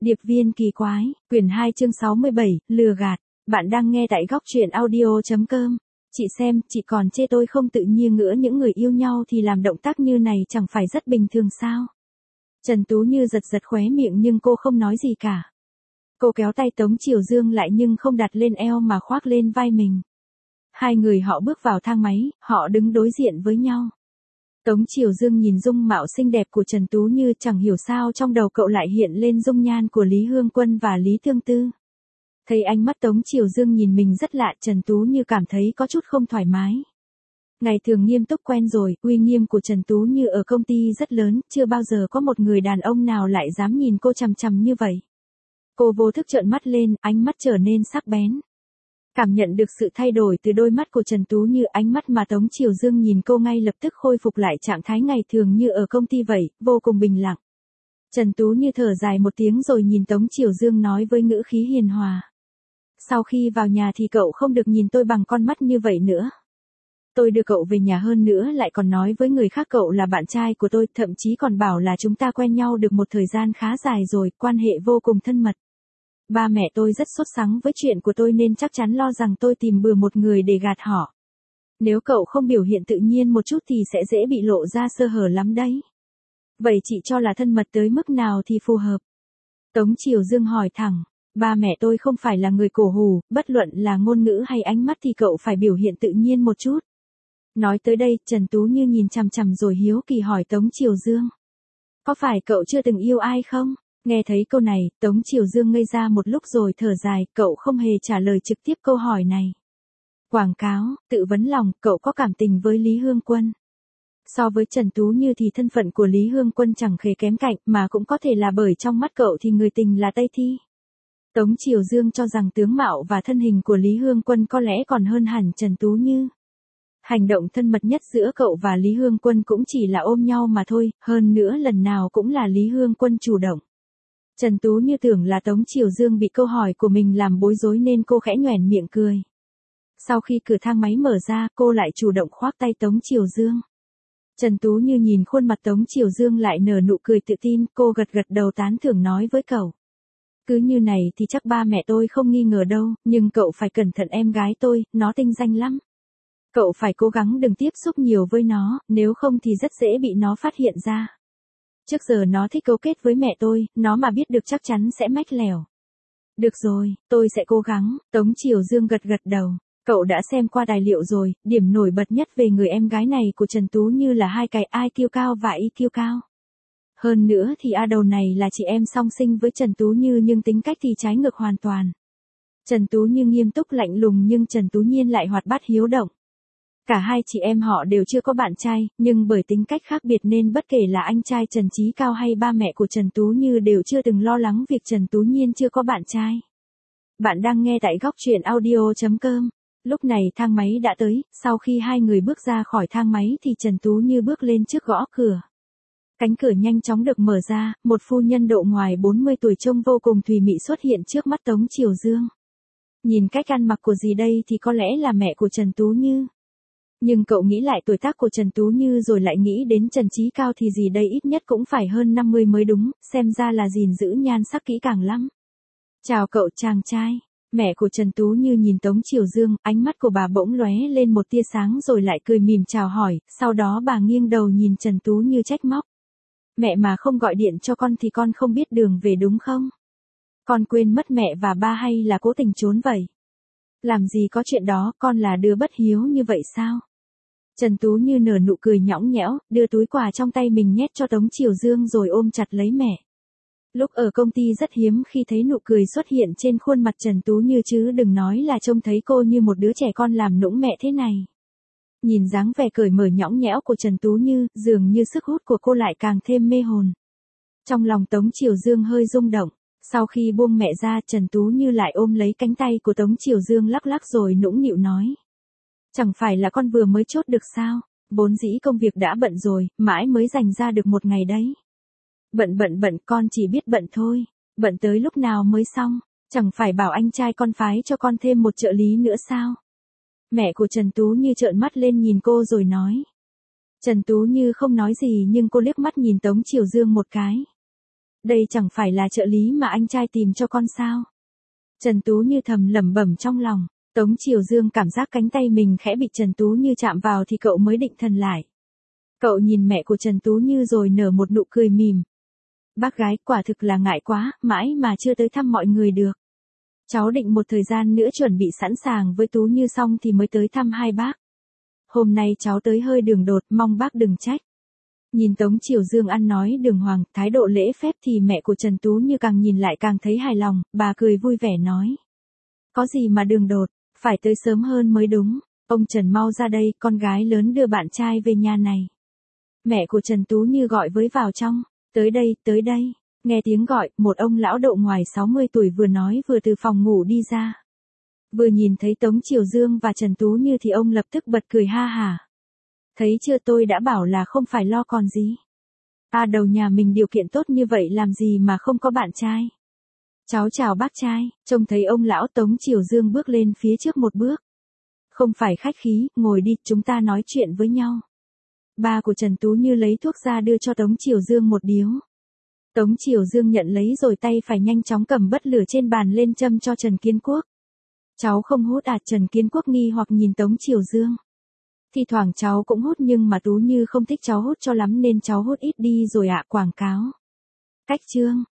Điệp viên kỳ quái, quyển 2 chương 67, lừa gạt. Bạn đang nghe tại góc truyện audio.com. Chị xem, chị còn chê tôi không tự nhiên ngữa những người yêu nhau thì làm động tác như này chẳng phải rất bình thường sao? Trần Tú Như giật giật khóe miệng nhưng cô không nói gì cả. Cô kéo tay Tống Triều Dương lại nhưng không đặt lên eo mà khoác lên vai mình. Hai người họ bước vào thang máy, họ đứng đối diện với nhau. Tống Triều Dương nhìn dung mạo xinh đẹp của Trần Tú Như, chẳng hiểu sao trong đầu cậu lại hiện lên dung nhan của Lý Hương Quân và Lý Tương Tư. Thấy ánh mắt Tống Triều Dương nhìn mình rất lạ, Trần Tú Như cảm thấy có chút không thoải mái. Ngày thường nghiêm túc quen rồi, uy nghiêm của Trần Tú Như ở công ty rất lớn, chưa bao giờ có một người đàn ông nào lại dám nhìn cô chằm chằm như vậy. Cô vô thức trợn mắt lên, ánh mắt trở nên sắc bén. Cảm nhận được sự thay đổi từ đôi mắt của Trần Tú Như, ánh mắt mà Tống Triều Dương nhìn cô ngay lập tức khôi phục lại trạng thái ngày thường như ở công ty vậy, vô cùng bình lặng. Trần Tú Như thở dài một tiếng rồi nhìn Tống Triều Dương nói với ngữ khí hiền hòa. Sau khi vào nhà thì cậu không được nhìn tôi bằng con mắt như vậy nữa. Tôi đưa cậu về nhà, hơn nữa lại còn nói với người khác cậu là bạn trai của tôi, thậm chí còn bảo là chúng ta quen nhau được một thời gian khá dài rồi, quan hệ vô cùng thân mật. Ba mẹ tôi rất sốt sắng với chuyện của tôi nên chắc chắn lo rằng tôi tìm bừa một người để gạt họ. Nếu cậu không biểu hiện tự nhiên một chút thì sẽ dễ bị lộ ra sơ hở lắm đấy. Vậy chị cho là thân mật tới mức nào thì phù hợp? Tống Triều Dương hỏi thẳng. Ba mẹ tôi không phải là người cổ hủ, bất luận là ngôn ngữ hay ánh mắt thì cậu phải biểu hiện tự nhiên một chút. Nói tới đây, Trần Tú Như nhìn chằm chằm rồi hiếu kỳ hỏi Tống Triều Dương. Có phải cậu chưa từng yêu ai không? Nghe thấy câu này, Tống Triều Dương ngây ra một lúc rồi thở dài, cậu không hề trả lời trực tiếp câu hỏi này. Quảng cáo, tự vấn lòng, cậu có cảm tình với Lý Hương Quân. So với Trần Tú Như thì thân phận của Lý Hương Quân chẳng hề kém cạnh, mà cũng có thể là bởi trong mắt cậu thì người tình là Tây Thi. Tống Triều Dương cho rằng tướng mạo và thân hình của Lý Hương Quân có lẽ còn hơn hẳn Trần Tú Như. Hành động thân mật nhất giữa cậu và Lý Hương Quân cũng chỉ là ôm nhau mà thôi, hơn nữa lần nào cũng là Lý Hương Quân chủ động. Trần Tú Như tưởng là Tống Triều Dương bị câu hỏi của mình làm bối rối nên cô khẽ nhoẻn miệng cười. Sau khi cửa thang máy mở ra, cô lại chủ động khoác tay Tống Triều Dương. Trần Tú Như nhìn khuôn mặt Tống Triều Dương lại nở nụ cười tự tin, cô gật gật đầu tán thưởng nói với cậu. Cứ như này thì chắc ba mẹ tôi không nghi ngờ đâu, nhưng cậu phải cẩn thận em gái tôi, nó tinh danh lắm. Cậu phải cố gắng đừng tiếp xúc nhiều với nó, nếu không thì rất dễ bị nó phát hiện ra. Trước giờ nó thích cấu kết với mẹ tôi, nó mà biết được chắc chắn sẽ mách lèo. Được rồi, tôi sẽ cố gắng, Tống Triều Dương gật gật đầu. Cậu đã xem qua tài liệu rồi, điểm nổi bật nhất về người em gái này của Trần Tú Như là hai cái IQ cao và EQ cao. Hơn nữa thì A đầu này là chị em song sinh với Trần Tú Như nhưng tính cách thì trái ngược hoàn toàn. Trần Tú Như nghiêm túc lạnh lùng nhưng Trần Tú Nhiên lại hoạt bát hiếu động. Cả hai chị em họ đều chưa có bạn trai, nhưng bởi tính cách khác biệt nên bất kể là anh trai Trần Chí Cao hay ba mẹ của Trần Tú Như đều chưa từng lo lắng việc Trần Tú Nhiên chưa có bạn trai. Bạn đang nghe tại góc truyện audio.com. Lúc này thang máy đã tới, sau khi hai người bước ra khỏi thang máy thì Trần Tú Như bước lên trước gõ cửa. Cánh cửa nhanh chóng được mở ra, một phu nhân độ ngoài 40 tuổi trông vô cùng thùy mị xuất hiện trước mắt Tống Triều Dương. Nhìn cách ăn mặc của dì đây thì có lẽ là mẹ của Trần Tú Như. Nhưng cậu nghĩ lại tuổi tác của Trần Tú Như rồi lại nghĩ đến Trần Chí Cao thì dì đây ít nhất cũng phải hơn 50 mới đúng, xem ra là gìn giữ nhan sắc kỹ càng lắm. Chào cậu chàng trai. Mẹ của Trần Tú Như nhìn Tống Triều Dương, ánh mắt của bà bỗng lóe lên một tia sáng rồi lại cười mỉm chào hỏi, sau đó bà nghiêng đầu nhìn Trần Tú Như trách móc. Mẹ mà không gọi điện cho con thì con không biết đường về đúng không? Con quên mất mẹ và ba hay là cố tình trốn vậy? Làm gì có chuyện đó, con là đứa bất hiếu như vậy sao? Trần Tú Như nở nụ cười nhõng nhẽo, đưa túi quà trong tay mình nhét cho Tống Triều Dương rồi ôm chặt lấy mẹ. Lúc ở công ty rất hiếm khi thấy nụ cười xuất hiện trên khuôn mặt Trần Tú Như chứ đừng nói là trông thấy cô như một đứa trẻ con làm nũng mẹ thế này. Nhìn dáng vẻ cởi mở nhõng nhẽo của Trần Tú Như, dường như sức hút của cô lại càng thêm mê hồn. Trong lòng Tống Triều Dương hơi rung động, sau khi buông mẹ ra Trần Tú Như lại ôm lấy cánh tay của Tống Triều Dương lắc lắc rồi nũng nịu nói. Chẳng phải là con vừa mới chốt được sao, vốn dĩ công việc đã bận rồi, mãi mới dành ra được một ngày đấy. Bận con chỉ biết bận thôi, bận tới lúc nào mới xong, chẳng phải bảo anh trai con phái cho con thêm một trợ lý nữa sao? Mẹ của Trần Tú Như trợn mắt lên nhìn cô rồi nói. Trần Tú Như không nói gì nhưng cô liếc mắt nhìn Tống Triều Dương một cái. Đây chẳng phải là trợ lý mà anh trai tìm cho con sao? Trần Tú Như thầm lẩm bẩm trong lòng. Tống Triều Dương cảm giác cánh tay mình khẽ bị Trần Tú Như chạm vào thì cậu mới định thần lại. Cậu nhìn mẹ của Trần Tú Như rồi nở một nụ cười mỉm. Bác gái, quả thực là ngại quá, mãi mà chưa tới thăm mọi người được. Cháu định một thời gian nữa chuẩn bị sẵn sàng với Tú Như xong thì mới tới thăm hai bác. Hôm nay cháu tới hơi đường đột, mong bác đừng trách. Nhìn Tống Triều Dương ăn nói đường hoàng, thái độ lễ phép thì mẹ của Trần Tú Như càng nhìn lại càng thấy hài lòng, bà cười vui vẻ nói. Có gì mà đường đột, phải tới sớm hơn mới đúng. Ông Trần mau ra đây, con gái lớn đưa bạn trai về nhà này. Mẹ của Trần Tú Như gọi với vào trong. Tới đây, tới đây. Nghe tiếng gọi, một ông lão độ ngoài 60 tuổi vừa nói vừa từ phòng ngủ đi ra. Vừa nhìn thấy Tống Triều Dương và Trần Tú Như thì ông lập tức bật cười ha hả. Thấy chưa, tôi đã bảo là không phải lo còn gì. Đầu nhà mình điều kiện tốt như vậy làm gì mà không có bạn trai. Cháu chào bác trai, trông thấy ông lão Tống Triều Dương bước lên phía trước một bước. Không phải khách khí, ngồi đi, chúng ta nói chuyện với nhau. Ba của Trần Tú Như lấy thuốc ra đưa cho Tống Triều Dương một điếu. Tống Triều Dương nhận lấy rồi tay phải nhanh chóng cầm bật lửa trên bàn lên châm cho Trần Kiến Quốc. Cháu không hút à? Trần Kiến Quốc nghi hoặc nhìn Tống Triều Dương. Thì thoảng cháu cũng hút nhưng mà Tú Như không thích cháu hút cho lắm nên cháu hút ít đi rồi ạ. Quảng cáo. Cách chương.